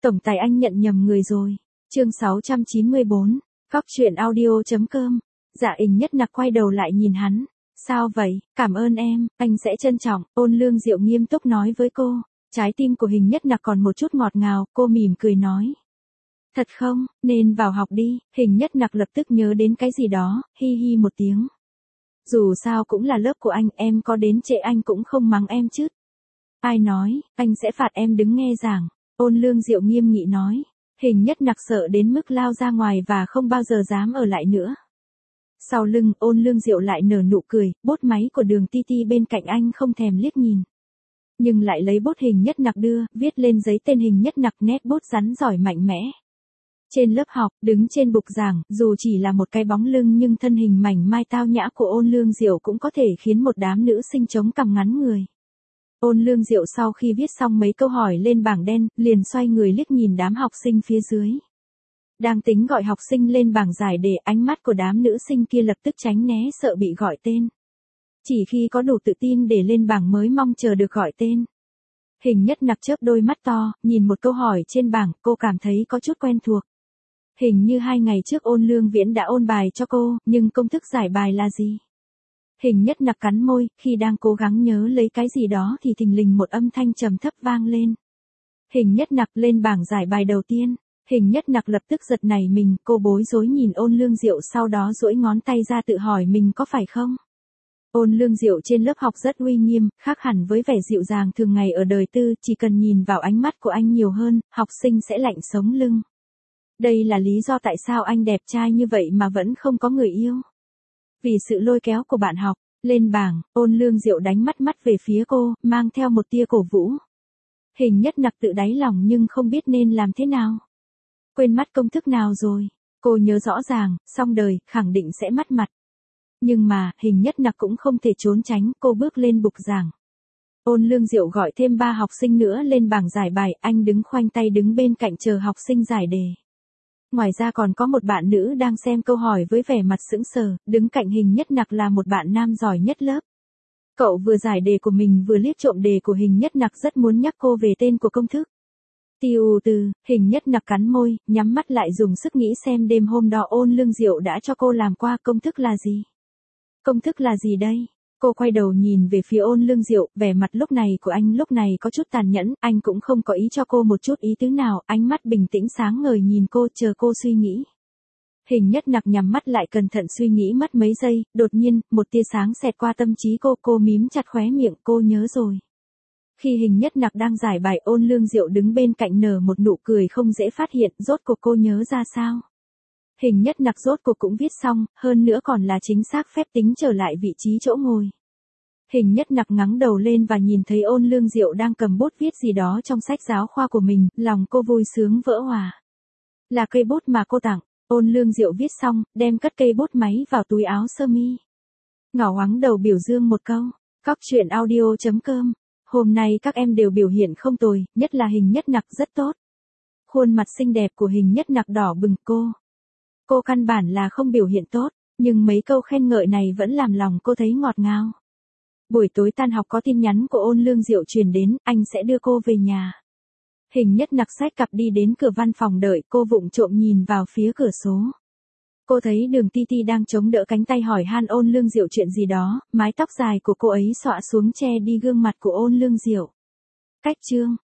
Tổng tài anh nhận nhầm người rồi. Chương 694, Cóc truyện audio.com. Dạ Hình Nhất Nặc quay đầu lại nhìn hắn. Sao vậy, cảm ơn em, anh sẽ trân trọng, Ôn Lương Diệu nghiêm túc nói với cô. Trái tim của Hình Nhất Nặc còn một chút ngọt ngào, cô mỉm cười nói. Thật không, nên vào học đi, Hình Nhất Nặc lập tức nhớ đến cái gì đó, hi hi một tiếng. Dù sao cũng là lớp của anh, em có đến trễ anh cũng không mắng em chứ. Ai nói, anh sẽ phạt em đứng nghe giảng, Ôn Lương Diệu nghiêm nghị nói. Hình Nhất Nặc sợ đến mức lao ra ngoài và không bao giờ dám ở lại nữa. Sau lưng, Ôn Lương Diệu lại nở nụ cười, bốt máy của Đường Ti Ti bên cạnh anh không thèm liếc nhìn. Nhưng lại lấy bốt Hình Nhất Nặc đưa, viết lên giấy tên Hình Nhất Nặc, nét bút rắn giỏi mạnh mẽ. Trên lớp học, đứng trên bục giảng, dù chỉ là một cái bóng lưng nhưng thân hình mảnh mai tao nhã của Ôn Lương Diệu cũng có thể khiến một đám nữ sinh chống cằm ngắn người. Ôn Lương Diệu sau khi viết xong mấy câu hỏi lên bảng đen, liền xoay người liếc nhìn đám học sinh phía dưới. Đang tính gọi học sinh lên bảng giải đề, ánh mắt của đám nữ sinh kia lập tức tránh né sợ bị gọi tên. Chỉ khi có đủ tự tin để lên bảng mới mong chờ được gọi tên. Hình Nhất Nặc chớp đôi mắt to, nhìn một câu hỏi trên bảng, cô cảm thấy có chút quen thuộc. Hình như 2 ngày trước Ôn Lương Viễn đã ôn bài cho cô, nhưng công thức giải bài là gì? Hình Nhất Nặc cắn môi, khi đang cố gắng nhớ lấy cái gì đó thì thình lình một âm thanh trầm thấp vang lên. Hình Nhất Nặc lên bảng giải bài đầu tiên. Hình Nhất Nặc lập tức giật nảy mình, cô bối rối nhìn Ôn Lương Diệu, sau đó duỗi ngón tay ra tự hỏi mình có phải không? Ôn Lương Diệu trên lớp học rất uy nghiêm, khác hẳn với vẻ dịu dàng thường ngày ở đời tư, chỉ cần nhìn vào ánh mắt của anh nhiều hơn, học sinh sẽ lạnh sống lưng. Đây là lý do tại sao anh đẹp trai như vậy mà vẫn không có người yêu. Vì sự lôi kéo của bạn học, lên bảng, Ôn Lương Diệu đánh mắt về phía cô, mang theo một tia cổ vũ. Hình Nhất Nặc tự đáy lòng nhưng không biết nên làm thế nào. Quên mất công thức nào rồi, cô nhớ rõ ràng, xong đời, khẳng định sẽ mất mặt. Nhưng mà, Hình Nhất Nặc cũng không thể trốn tránh, cô bước lên bục giảng. Ôn Lương Diệu gọi thêm 3 học sinh nữa lên bảng giải bài, anh đứng khoanh tay đứng bên cạnh chờ học sinh giải đề. Ngoài ra còn có một bạn nữ đang xem câu hỏi với vẻ mặt sững sờ, đứng cạnh Hình Nhất Nặc là một bạn nam giỏi nhất lớp. Cậu vừa giải đề của mình vừa liếc trộm đề của Hình Nhất Nặc, rất muốn nhắc cô về tên của công thức. Tiêu từ, Hình Nhất Nặc cắn môi, nhắm mắt lại dùng sức nghĩ xem đêm hôm đó Ôn Lương Diệu đã cho cô làm qua công thức là gì. Công thức là gì đây? Cô quay đầu nhìn về phía Ôn Lương Diệu, vẻ mặt lúc này của anh lúc này có chút tàn nhẫn, anh cũng không có ý cho cô một chút ý tứ nào, ánh mắt bình tĩnh sáng ngời nhìn cô, chờ cô suy nghĩ. Hình Nhất Nặc nhắm mắt lại cẩn thận suy nghĩ mất mấy giây, đột nhiên, một tia sáng xẹt qua tâm trí cô mím chặt khóe miệng, cô nhớ rồi. Khi Hình Nhất Nặc đang giải bài, Ôn Lương Diệu đứng bên cạnh nở một nụ cười không dễ phát hiện, rốt cuộc cô nhớ ra sao? Hình Nhất Nặc rốt cuộc cũng viết xong, hơn nữa còn là chính xác phép tính trở lại vị trí chỗ ngồi. Hình Nhất Nặc ngẩng đầu lên và nhìn thấy Ôn Lương Diệu đang cầm bút viết gì đó trong sách giáo khoa của mình, lòng cô vui sướng vỡ òa. Là cây bút mà cô tặng. Ôn Lương Diệu viết xong, đem cất cây bút máy vào túi áo sơ mi. Ngỏ ngoắng đầu biểu dương một câu. Cóc truyện audio.com. Hôm nay các em đều biểu hiện không tồi, nhất là Hình Nhất Nặc rất tốt. Khuôn mặt xinh đẹp của Hình Nhất Nặc đỏ bừng. Cô căn bản là không biểu hiện tốt, nhưng mấy câu khen ngợi này vẫn làm lòng cô thấy ngọt ngào. Buổi tối tan học có tin nhắn của Ôn Lương Diệu truyền đến, anh sẽ đưa cô về nhà. Hình Nhất Nặc xách cặp đi đến cửa văn phòng đợi, cô vụng trộm nhìn vào phía cửa số. Cô thấy Đường Ti Ti đang chống đỡ cánh tay hỏi han Ôn Lương Diệu chuyện gì đó, mái tóc dài của cô ấy xõa xuống che đi gương mặt của Ôn Lương Diệu. Cách chương